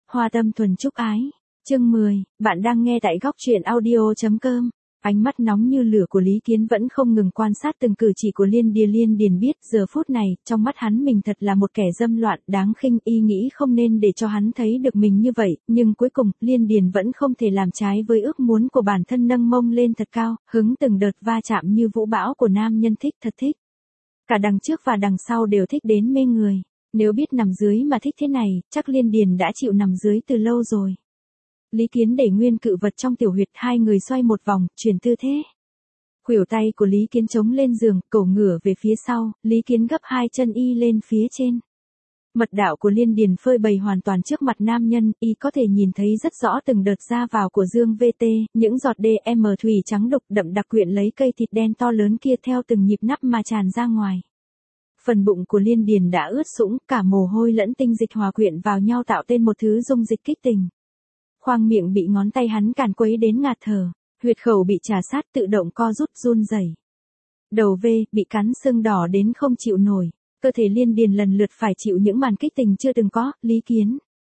Hoa tâm thuần chúc ái. Chương 10, bạn đang nghe tại góc truyện audio.com. Ánh mắt nóng như lửa của Lý Kiến vẫn không ngừng quan sát từng cử chỉ của Liên Điền biết giờ phút này, trong mắt hắn mình thật là một kẻ dâm loạn, đáng khinh, y nghĩ không nên để cho hắn thấy được mình như vậy, nhưng cuối cùng, Liên Điền vẫn không thể làm trái với ước muốn của bản thân, nâng mông lên thật cao, hứng từng đợt va chạm như vũ bão của nam nhân thích, thật thích. Cả đằng trước và đằng sau đều thích đến mê người. Nếu biết nằm dưới mà thích thế này, chắc Liên Điền đã chịu nằm dưới từ lâu rồi. Lý Kiến đẩy nguyên cự vật trong tiểu huyệt, hai người xoay một vòng, chuyển tư thế. Khuỷu tay của Lý Kiến chống lên giường, cổ ngửa về phía sau, Lý Kiến gấp hai chân y lên phía trên. Mật đạo của Liên Điền phơi bày hoàn toàn trước mặt nam nhân, y có thể nhìn thấy rất rõ từng đợt ra vào của dương VT, những giọt DM thủy trắng đục đậm đặc quyện lấy cây thịt đen to lớn kia theo từng nhịp nắp mà tràn ra ngoài. Phần bụng của Liên Điền đã ướt sũng, cả mồ hôi lẫn tinh dịch hòa quyện vào nhau tạo nên một thứ dung dịch kích tình. Khoang miệng bị ngón tay hắn càn quấy đến ngạt thở, huyệt khẩu bị trà sát tự động co rút run rẩy. Đầu V bị cắn sưng đỏ đến không chịu nổi, cơ thể Liên Điền lần lượt phải chịu những màn kích tình chưa từng có. Lý Kiến.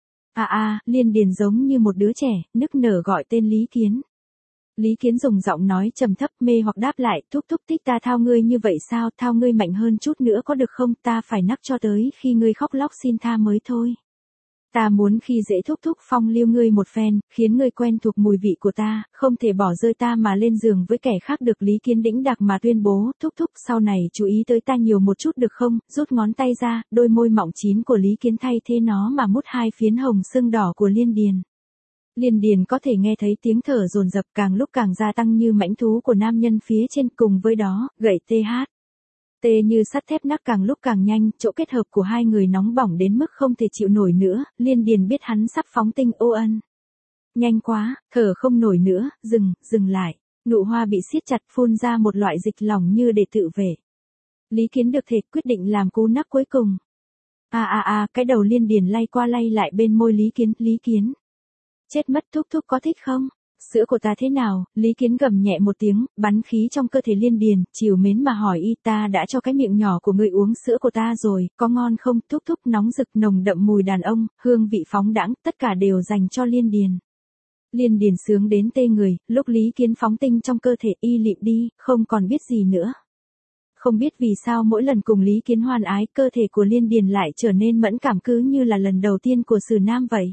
Liên Điền giống như một đứa trẻ, nức nở gọi tên Lý Kiến. Lý Kiến dùng giọng nói trầm thấp mê hoặc đáp lại, thúc thúc thích ta thao ngươi như vậy sao, thao ngươi mạnh hơn chút nữa có được không, ta phải nắc cho tới khi ngươi khóc lóc xin tha mới thôi. Ta muốn khi dễ thúc thúc phong lưu ngươi một phen, khiến ngươi quen thuộc mùi vị của ta, không thể bỏ rơi ta mà lên giường với kẻ khác được. Lý Kiến đĩnh đạc mà tuyên bố, thúc thúc sau này chú ý tới ta nhiều một chút được không, rút ngón tay ra, đôi môi mọng chín của Lý Kiến thay thế nó mà mút hai phiến hồng sưng đỏ của Liên Điền. Liên Điền có thể nghe thấy tiếng thở dồn dập càng lúc càng gia tăng như mãnh thú của nam nhân phía trên, cùng với đó, gậy TH. Tê như sắt thép nắc càng lúc càng nhanh, chỗ kết hợp của hai người nóng bỏng đến mức không thể chịu nổi nữa, Liên Điền biết hắn sắp phóng tinh ô ân. Nhanh quá, thở không nổi nữa, dừng lại. Nụ hoa bị siết chặt phun ra một loại dịch lỏng như để tự vệ. Lý Kiến được thể quyết định làm cú nắp cuối cùng. Cái đầu Liên Điền lay qua lay lại bên môi Lý Kiến. Chết mất, thúc thúc có thích không? Sữa của ta thế nào? Lý Kiến gầm nhẹ một tiếng, bắn khí trong cơ thể Liên Điền, trìu mến mà hỏi y, ta đã cho cái miệng nhỏ của ngươi uống sữa của ta rồi, có ngon không? Thúc thúc nóng rực nồng đậm mùi đàn ông, hương vị phóng đãng, tất cả đều dành cho Liên Điền. Liên Điền sướng đến tê người, lúc Lý Kiến phóng tinh trong cơ thể y lịm đi, không còn biết gì nữa. Không biết vì sao mỗi lần cùng Lý Kiến hoan ái, cơ thể của Liên Điền lại trở nên mẫn cảm cứ như là lần đầu tiên của Sử Nam vậy.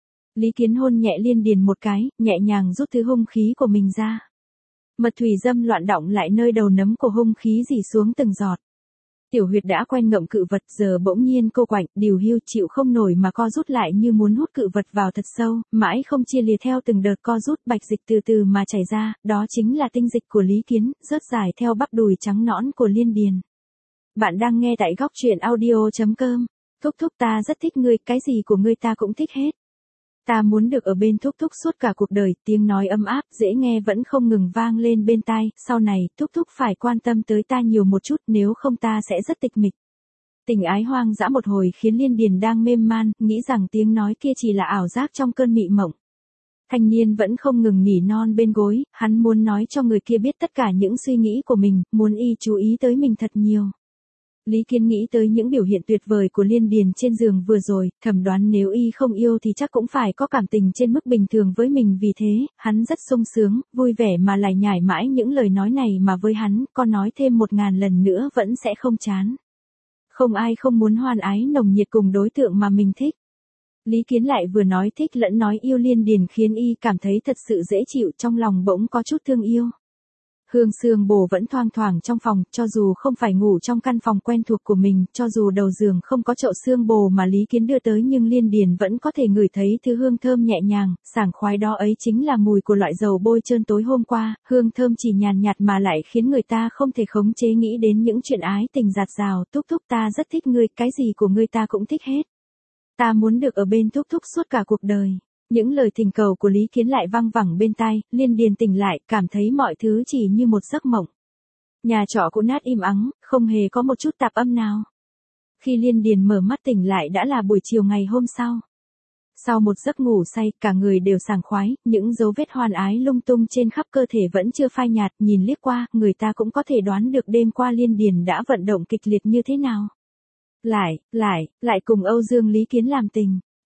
Lý Kiến hôn nhẹ Liên Điền một cái, nhẹ nhàng rút thứ hung khí của mình ra. Mật thủy dâm loạn đọng lại nơi đầu nấm của hung khí rỉ xuống từng giọt. Tiểu huyệt đã quen ngậm cự vật giờ bỗng nhiên cô quạnh, điều hưu chịu không nổi mà co rút lại như muốn hút cự vật vào thật sâu, mãi không chia lìa theo từng đợt co rút, bạch dịch từ từ mà chảy ra, đó chính là tinh dịch của Lý Kiến, rớt dài theo bắp đùi trắng nõn của Liên Điền. Bạn đang nghe tại góc truyện audio.com. Thúc thúc ta rất thích ngươi, cái gì của ngươi ta cũng thích hết. Ta muốn được ở bên thúc thúc suốt cả cuộc đời, tiếng nói ấm áp, dễ nghe vẫn không ngừng vang lên bên tai, sau này, thúc thúc phải quan tâm tới ta nhiều một chút, nếu không ta sẽ rất tịch mịch. Tình ái hoang dã một hồi khiến Liên Điền đang mê man, nghĩ rằng tiếng nói kia chỉ là ảo giác trong cơn mị mộng. Thanh niên vẫn không ngừng nỉ non bên gối, hắn muốn nói cho người kia biết tất cả những suy nghĩ của mình, muốn y chú ý tới mình thật nhiều. Lý Kiến nghĩ tới những biểu hiện tuyệt vời của Liên Điền trên giường vừa rồi, thầm đoán nếu y không yêu thì chắc cũng phải có cảm tình trên mức bình thường với mình, vì thế, hắn rất sung sướng, vui vẻ mà lải nhải mãi những lời nói này mà với hắn, con nói thêm 1000 lần nữa vẫn sẽ không chán. Không ai không muốn hoan ái nồng nhiệt cùng đối tượng mà mình thích. Lý Kiến lại vừa nói thích lẫn nói yêu Liên Điền khiến y cảm thấy thật sự dễ chịu, trong lòng bỗng có chút thương yêu. Hương sương bồ vẫn thoang thoảng trong phòng, cho dù không phải ngủ trong căn phòng quen thuộc của mình, cho dù đầu giường không có chậu sương bồ mà Lý Kiến đưa tới, nhưng Liên Điền vẫn có thể ngửi thấy thứ hương thơm nhẹ nhàng, sảng khoái đó ấy chính là mùi của loại dầu bôi trơn tối hôm qua, hương thơm chỉ nhàn nhạt mà lại khiến người ta không thể khống chế nghĩ đến những chuyện ái tình dạt dào. Thúc thúc ta rất thích ngươi, cái gì của ngươi ta cũng thích hết. Ta muốn được ở bên thúc thúc suốt cả cuộc đời. Những lời thỉnh cầu của Lý Kiến lại văng vẳng bên tai, Liên Điền tỉnh lại, cảm thấy mọi thứ chỉ như một giấc mộng. Nhà trọ cũ nát im ắng, không hề có một chút tạp âm nào. Khi Liên Điền mở mắt tỉnh lại đã là buổi chiều ngày hôm sau. Sau một giấc ngủ say, cả người đều sảng khoái, những dấu vết hoan ái lung tung trên khắp cơ thể vẫn chưa phai nhạt, nhìn liếc qua, người ta cũng có thể đoán được đêm qua Liên Điền đã vận động kịch liệt như thế nào. Lại cùng Âu Dương Lý Kiến làm tình.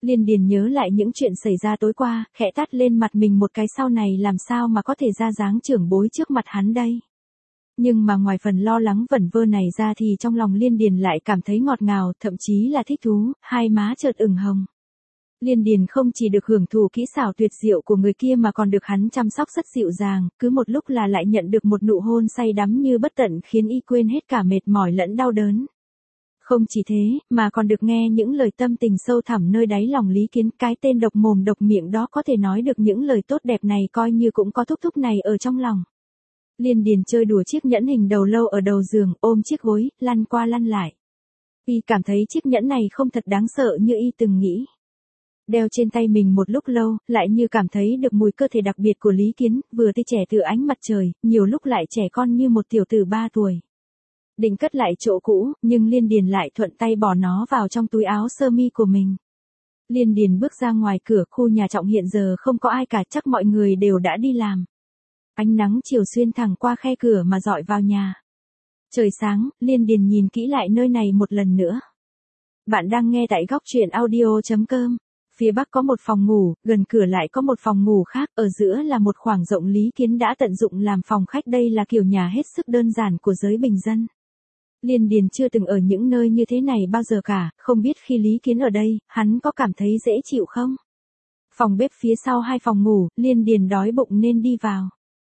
Liên Điền nhớ lại những chuyện xảy ra tối qua, khẽ tát lên mặt mình một cái, sau này làm sao mà có thể ra dáng trưởng bối trước mặt hắn đây. Nhưng mà ngoài phần lo lắng vẩn vơ này ra thì trong lòng Liên Điền lại cảm thấy ngọt ngào, thậm chí là thích thú, hai má chợt ửng hồng. Liên Điền không chỉ được hưởng thụ kỹ xảo tuyệt diệu của người kia mà còn được hắn chăm sóc rất dịu dàng, cứ một lúc là lại nhận được một nụ hôn say đắm như bất tận khiến y quên hết cả mệt mỏi lẫn đau đớn. Không chỉ thế, mà còn được nghe những lời tâm tình sâu thẳm nơi đáy lòng Lý Kiến, cái tên độc mồm độc miệng đó có thể nói được những lời tốt đẹp này coi như cũng có thúc thúc này ở trong lòng. Liên Điền chơi đùa chiếc nhẫn hình đầu lâu ở đầu giường, ôm chiếc gối, lăn qua lăn lại. Y cảm thấy chiếc nhẫn này không thật đáng sợ như y từng nghĩ. Đeo trên tay mình một lúc lâu, lại như cảm thấy được mùi cơ thể đặc biệt của Lý Kiến, vừa tươi trẻ từ ánh mặt trời, nhiều lúc lại trẻ con như một tiểu tử 3 tuổi. Định cất lại chỗ cũ, nhưng Liên Điền lại thuận tay bỏ nó vào trong túi áo sơ mi của mình. Liên Điền bước ra ngoài cửa, khu nhà trọ hiện giờ không có ai cả, chắc mọi người đều đã đi làm. Ánh nắng chiều xuyên thẳng qua khe cửa mà dọi vào nhà. Trời sáng, Liên Điền nhìn kỹ lại nơi này một lần nữa. Bạn đang nghe tại góc truyện audio.com. Phía bắc có một phòng ngủ, gần cửa lại có một phòng ngủ khác, ở giữa là một khoảng rộng Lý Kiến đã tận dụng làm phòng khách, đây là kiểu nhà hết sức đơn giản của giới bình dân. Liên Điền chưa từng ở những nơi như thế này bao giờ cả, không biết khi Lý Kiến ở đây, hắn có cảm thấy dễ chịu không? Phòng bếp phía sau hai phòng ngủ, Liên Điền đói bụng nên đi vào.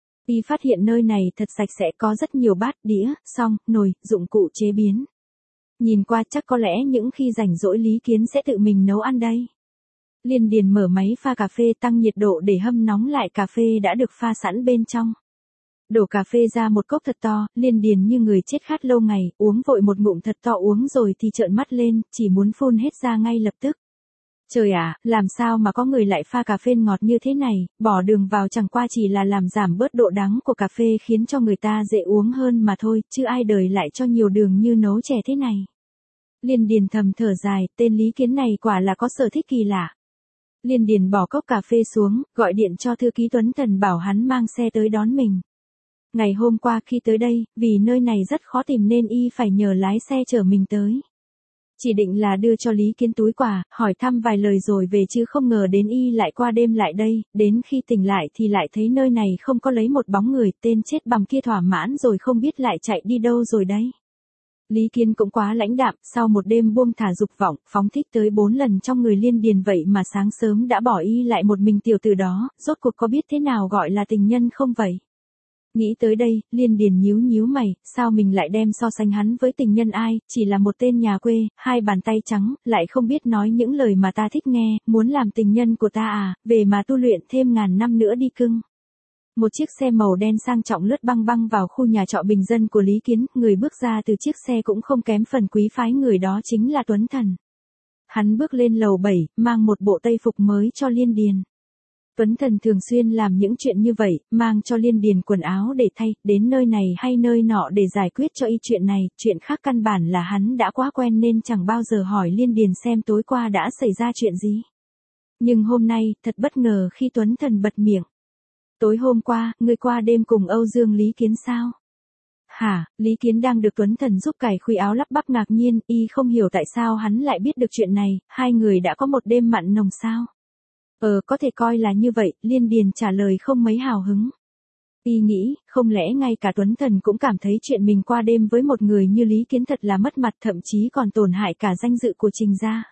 Y phát hiện nơi này thật sạch sẽ, có rất nhiều bát, đĩa, xoong, nồi, dụng cụ chế biến. Nhìn qua chắc có lẽ những khi rảnh rỗi Lý Kiến sẽ tự mình nấu ăn đây. Liên Điền mở máy pha cà phê, tăng nhiệt độ để hâm nóng lại cà phê đã được pha sẵn bên trong. Đổ cà phê ra một cốc thật to, Liên Điền như người chết khát lâu ngày, uống vội một ngụm thật to, uống rồi thì trợn mắt lên, chỉ muốn phun hết ra ngay lập tức. Trời ạ, làm sao mà có người lại pha cà phê ngọt như thế này, bỏ đường vào chẳng qua chỉ là làm giảm bớt độ đắng của cà phê khiến cho người ta dễ uống hơn mà thôi, chứ ai đời lại cho nhiều đường như nấu chè thế này. Liên Điền thầm thở dài, tên Lý Kiến này quả là có sở thích kỳ lạ. Liên Điền bỏ cốc cà phê xuống, gọi điện cho thư ký Tuấn Thần bảo hắn mang xe tới đón mình. Ngày hôm qua khi tới đây, vì nơi này rất khó tìm nên y phải nhờ lái xe chở mình tới. Chỉ định là đưa cho Lý Kiến túi quà, hỏi thăm vài lời rồi về chứ không ngờ đến y lại qua đêm lại đây, đến khi tỉnh lại thì lại thấy nơi này không có lấy một bóng người, tên chết bằm kia thỏa mãn rồi không biết lại chạy đi đâu rồi đấy. Lý Kiến cũng quá lãnh đạm, sau một đêm buông thả dục vọng, phóng thích tới 4 lần trong người Liên Điền vậy mà sáng sớm đã bỏ y lại một mình tiểu tử đó, rốt cuộc có biết thế nào gọi là tình nhân không vậy? Nghĩ tới đây, Liên Điền nhíu nhíu mày, sao mình lại đem so sánh hắn với tình nhân ai, chỉ là một tên nhà quê, hai bàn tay trắng, lại không biết nói những lời mà ta thích nghe, muốn làm tình nhân của ta à, về mà tu luyện thêm ngàn năm nữa đi cưng. Một chiếc xe màu đen sang trọng lướt băng băng vào khu nhà trọ bình dân của Lý Kiến, người bước ra từ chiếc xe cũng không kém phần quý phái, người đó chính là Tuấn Thần. Hắn bước lên lầu 7, mang một bộ tây phục mới cho Liên Điền. Tuấn Thần thường xuyên làm những chuyện như vậy, mang cho Liên Điền quần áo để thay, đến nơi này hay nơi nọ để giải quyết cho y chuyện này, chuyện khác căn bản là hắn đã quá quen nên chẳng bao giờ hỏi Liên Điền xem tối qua đã xảy ra chuyện gì. Nhưng hôm nay, thật bất ngờ khi Tuấn Thần bật miệng. Tối hôm qua, ngươi qua đêm cùng Âu Dương Lý Kiến sao? Hả, Lý Kiến đang được Tuấn Thần giúp cài khuy áo lắp bắp ngạc nhiên, y không hiểu tại sao hắn lại biết được chuyện này, hai người đã có một đêm mặn nồng sao? Có thể coi là như vậy, Liên Điền trả lời không mấy hào hứng. Y nghĩ, không lẽ ngay cả Tuấn Thần cũng cảm thấy chuyện mình qua đêm với một người như Lý Kiến thật là mất mặt, thậm chí còn tổn hại cả danh dự của Trình gia.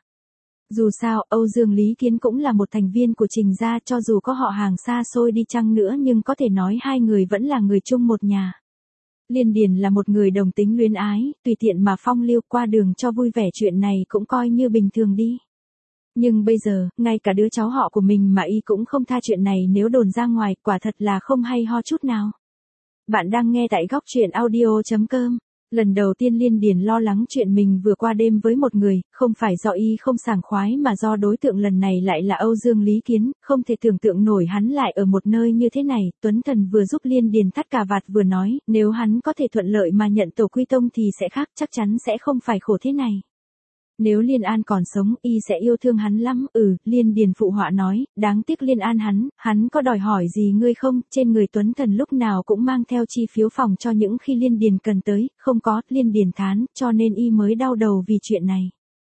Dù sao, Âu Dương Lý Kiến cũng là một thành viên của Trình gia, cho dù có họ hàng xa xôi đi chăng nữa nhưng có thể nói hai người vẫn là người chung một nhà. Liên Điền là một người đồng tính luyến ái, tùy tiện mà phong lưu, qua đường cho vui vẻ chuyện này cũng coi như bình thường đi. Nhưng bây giờ, ngay cả đứa cháu họ của mình mà y cũng không tha chuyện này, nếu đồn ra ngoài, quả thật là không hay ho chút nào. Bạn đang nghe tại góc truyện audio.com. Lần đầu tiên Liên Điền lo lắng chuyện mình vừa qua đêm với một người, không phải do y không sảng khoái mà do đối tượng lần này lại là Âu Dương Lý Kiến, không thể tưởng tượng nổi hắn lại ở một nơi như thế này. Tuấn Thần vừa giúp Liên Điền thắt cà vạt vừa nói, nếu hắn có thể thuận lợi mà nhận tổ quy tông thì sẽ khác, chắc chắn sẽ không phải khổ thế này. Nếu Liên An còn sống, y sẽ yêu thương hắn lắm. Liên Điền phụ họa nói, đáng tiếc Liên An hắn có đòi hỏi gì ngươi không? Trên người Tuấn Thần lúc nào cũng mang theo chi phiếu phòng cho những khi Liên Điền cần tới, không có, Liên Điền thán, cho nên y mới đau đầu vì chuyện này.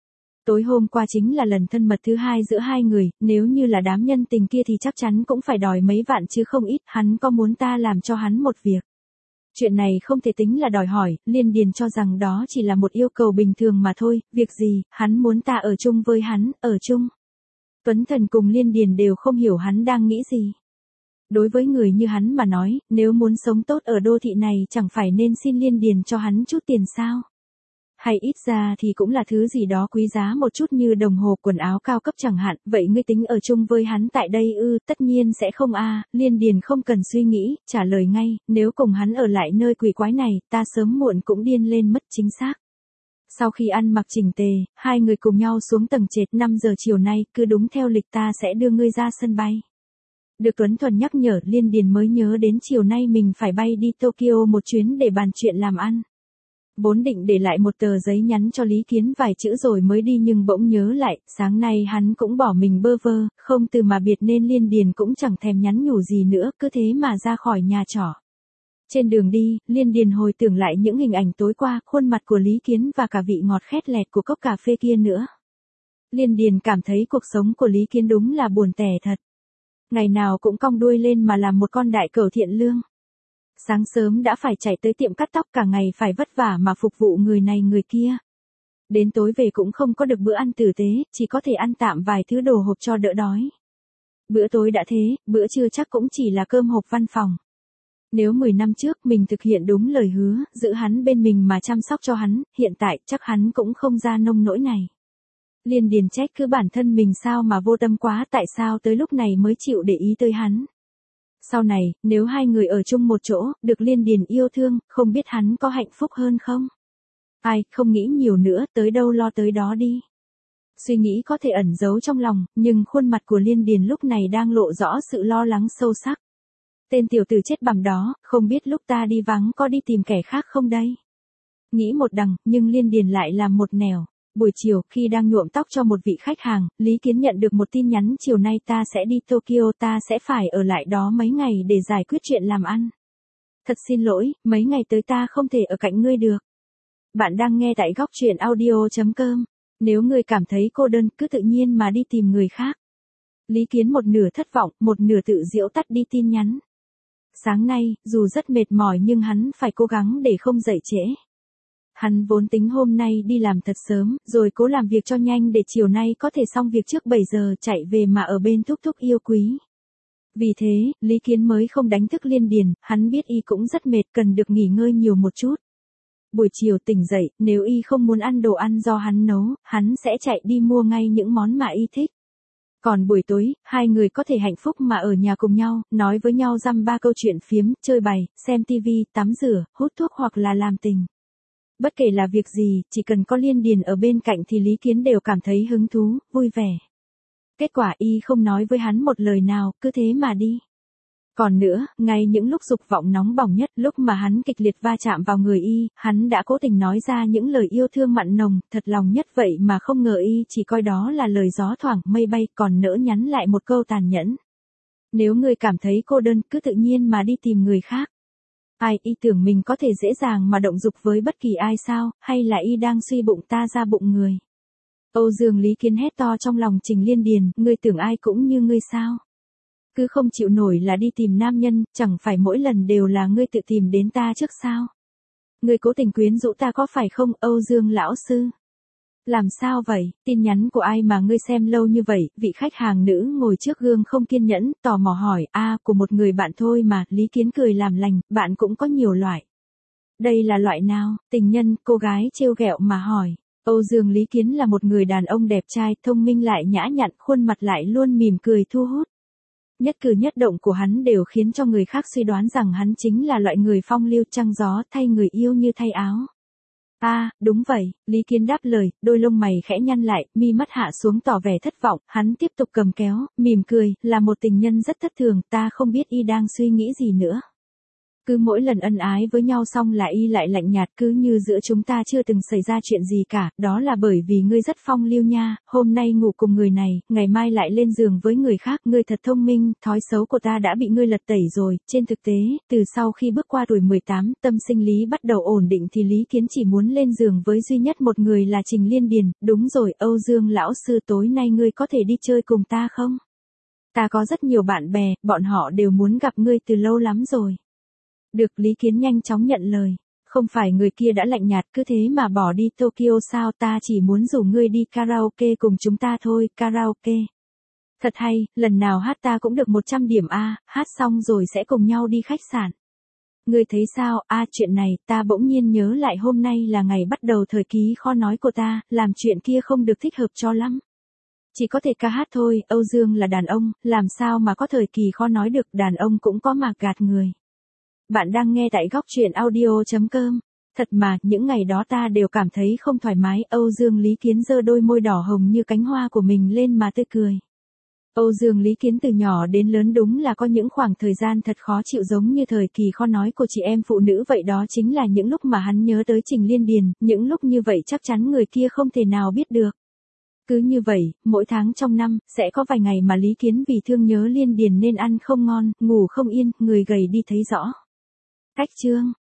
Tối hôm qua chính là lần thân mật thứ hai giữa hai người, nếu như là đám nhân tình kia thì chắc chắn cũng phải đòi mấy vạn chứ không ít, hắn có muốn ta làm cho hắn một việc. Chuyện này không thể tính là đòi hỏi, Liên Điền cho rằng đó chỉ là một yêu cầu bình thường mà thôi, việc gì, hắn muốn ta ở chung với hắn, ở chung. Tuấn Thần cùng Liên Điền đều không hiểu hắn đang nghĩ gì. Đối với người như hắn mà nói, nếu muốn sống tốt ở đô thị này chẳng phải nên xin Liên Điền cho hắn chút tiền sao? Hay ít ra thì cũng là thứ gì đó quý giá một chút như đồng hồ quần áo cao cấp chẳng hạn, vậy ngươi tính ở chung với hắn tại đây ư? Tất nhiên sẽ không a. Liên Điền không cần suy nghĩ, trả lời ngay, nếu cùng hắn ở lại nơi quỷ quái này, ta sớm muộn cũng điên lên mất chính xác. Sau khi ăn mặc chỉnh tề, hai người cùng nhau xuống tầng trệt 5 giờ chiều nay, cứ đúng theo lịch ta sẽ đưa ngươi ra sân bay. Được Tuấn Thuần nhắc nhở, Liên Điền mới nhớ đến chiều nay mình phải bay đi Tokyo một chuyến để bàn chuyện làm ăn. Vốn định để lại một tờ giấy nhắn cho Lý Kiến vài chữ rồi mới đi nhưng bỗng nhớ lại, sáng nay hắn cũng bỏ mình bơ vơ, không từ mà biệt nên Liên Điền cũng chẳng thèm nhắn nhủ gì nữa, cứ thế mà ra khỏi nhà trọ. Trên đường đi, Liên Điền hồi tưởng lại những hình ảnh tối qua, khuôn mặt của Lý Kiến và cả vị ngọt khét lẹt của cốc cà phê kia nữa. Liên Điền cảm thấy cuộc sống của Lý Kiến đúng là buồn tẻ thật. Ngày nào cũng cong đuôi lên mà làm một con đại cẩu thiện lương. Sáng sớm đã phải chạy tới tiệm cắt tóc, cả ngày phải vất vả mà phục vụ người này người kia. Đến tối về cũng không có được bữa ăn tử tế, chỉ có thể ăn tạm vài thứ đồ hộp cho đỡ đói. Bữa tối đã thế, bữa trưa chắc cũng chỉ là cơm hộp văn phòng. Nếu 10 năm trước mình thực hiện đúng lời hứa, giữ hắn bên mình mà chăm sóc cho hắn, hiện tại chắc hắn cũng không ra nông nỗi này. Liên Điền trách cứ bản thân mình sao mà vô tâm quá, tại sao tới lúc này mới chịu để ý tới hắn. Sau này, nếu hai người ở chung một chỗ, được Liên Điền yêu thương, không biết hắn có hạnh phúc hơn không? Ai, không nghĩ nhiều nữa, tới đâu lo tới đó đi. Suy nghĩ có thể ẩn giấu trong lòng, nhưng khuôn mặt của Liên Điền lúc này đang lộ rõ sự lo lắng sâu sắc. Tên tiểu tử chết bầm đó, không biết lúc ta đi vắng có đi tìm kẻ khác không đây? Nghĩ một đằng, nhưng Liên Điền lại làm một nẻo. Buổi chiều, khi đang nhuộm tóc cho một vị khách hàng, Lý Kiến nhận được một tin nhắn, chiều nay ta sẽ đi Tokyo, ta sẽ phải ở lại đó mấy ngày để giải quyết chuyện làm ăn. Thật xin lỗi, mấy ngày tới ta không thể ở cạnh ngươi được. Bạn đang nghe tại góc truyện audio.com. Nếu ngươi cảm thấy cô đơn, cứ tự nhiên mà đi tìm người khác. Lý Kiến một nửa thất vọng, một nửa tự giễu tắt đi tin nhắn. Sáng nay, dù rất mệt mỏi nhưng hắn phải cố gắng để không dậy trễ. Hắn vốn tính hôm nay đi làm thật sớm, rồi cố làm việc cho nhanh để chiều nay có thể xong việc trước 7 giờ chạy về mà ở bên thúc thúc yêu quý. Vì thế, Lý Kiến mới không đánh thức Liên Điền, hắn biết y cũng rất mệt, cần được nghỉ ngơi nhiều một chút. Buổi chiều tỉnh dậy, nếu y không muốn ăn đồ ăn do hắn nấu, hắn sẽ chạy đi mua ngay những món mà y thích. Còn buổi tối, hai người có thể hạnh phúc mà ở nhà cùng nhau, nói với nhau dăm ba câu chuyện phiếm, chơi bày, xem tivi, tắm rửa, hút thuốc hoặc là làm tình. Bất kể là việc gì, chỉ cần có Liên Điền ở bên cạnh thì Lý Kiến đều cảm thấy hứng thú, vui vẻ. Kết quả y không nói với hắn một lời nào, cứ thế mà đi. Còn nữa, ngay những lúc dục vọng nóng bỏng nhất, lúc mà hắn kịch liệt va chạm vào người y, hắn đã cố tình nói ra những lời yêu thương mặn nồng, thật lòng nhất vậy mà không ngờ y chỉ coi đó là lời gió thoảng, mây bay, còn nỡ nhắn lại một câu tàn nhẫn. Nếu ngươi cảm thấy cô đơn, cứ tự nhiên mà đi tìm người khác. Ai, y tưởng mình có thể dễ dàng mà động dục với bất kỳ ai sao, hay là y đang suy bụng ta ra bụng người. Âu Dương Lý Kiến hét to trong lòng Trình Liên Điền, ngươi tưởng ai cũng như ngươi sao? Cứ không chịu nổi là đi tìm nam nhân, chẳng phải mỗi lần đều là ngươi tự tìm đến ta trước sao? Ngươi cố tình quyến rũ ta có phải không, Âu Dương lão sư? Làm sao vậy, tin nhắn của ai mà ngươi xem lâu như vậy? Vị khách hàng nữ ngồi trước gương không kiên nhẫn, tò mò hỏi, của một người bạn thôi mà, Lý Kiến cười làm lành, bạn cũng có nhiều loại. Đây là loại nào? Tình nhân, cô gái trêu ghẹo mà hỏi. Âu Dương Lý Kiến là một người đàn ông đẹp trai, thông minh lại nhã nhặn, khuôn mặt lại luôn mỉm cười thu hút. Nhất cử nhất động của hắn đều khiến cho người khác suy đoán rằng hắn chính là loại người phong lưu trăng gió, thay người yêu như thay áo. Đúng vậy, Lý Kiến đáp lời, đôi lông mày khẽ nhăn lại, mi mắt hạ xuống tỏ vẻ thất vọng, hắn tiếp tục cầm kéo, mỉm cười, là một tình nhân rất thất thường, ta không biết y đang suy nghĩ gì nữa. Cứ mỗi lần ân ái với nhau xong là y lại lạnh nhạt, cứ như giữa chúng ta chưa từng xảy ra chuyện gì cả, đó là bởi vì ngươi rất phong lưu nha, hôm nay ngủ cùng người này, ngày mai lại lên giường với người khác, ngươi thật thông minh, thói xấu của ta đã bị ngươi lật tẩy rồi, trên thực tế, từ sau khi bước qua tuổi 18, tâm sinh lý bắt đầu ổn định thì Lý Kiến chỉ muốn lên giường với duy nhất một người là Trình Liên Điền, đúng rồi, Âu Dương lão sư tối nay ngươi có thể đi chơi cùng ta không? Ta có rất nhiều bạn bè, bọn họ đều muốn gặp ngươi từ lâu lắm rồi. Được, Lý Kiến nhanh chóng nhận lời. Không phải người kia đã lạnh nhạt cứ thế mà bỏ đi Tokyo sao, ta chỉ muốn rủ ngươi đi karaoke cùng chúng ta thôi, karaoke. Thật hay, lần nào hát ta cũng được 100 điểm A, hát xong rồi sẽ cùng nhau đi khách sạn. Ngươi thấy sao, chuyện này, ta bỗng nhiên nhớ lại hôm nay là ngày bắt đầu thời kỳ khó nói của ta, làm chuyện kia không được thích hợp cho lắm. Chỉ có thể ca hát thôi, Âu Dương là đàn ông, làm sao mà có thời kỳ khó nói được, đàn ông cũng có mà gạt người. Bạn đang nghe tại góc truyện audio.com. Thật mà, những ngày đó ta đều cảm thấy không thoải mái, Âu Dương Lý Kiến giơ đôi môi đỏ hồng như cánh hoa của mình lên mà tươi cười. Âu Dương Lý Kiến từ nhỏ đến lớn đúng là có những khoảng thời gian thật khó chịu giống như thời kỳ khó nói của chị em phụ nữ vậy, đó chính là những lúc mà hắn nhớ tới Trình Liên Điền, những lúc như vậy chắc chắn người kia không thể nào biết được. Cứ như vậy, mỗi tháng trong năm, sẽ có vài ngày mà Lý Kiến vì thương nhớ Liên Điền nên ăn không ngon, ngủ không yên, người gầy đi thấy rõ. Cách chương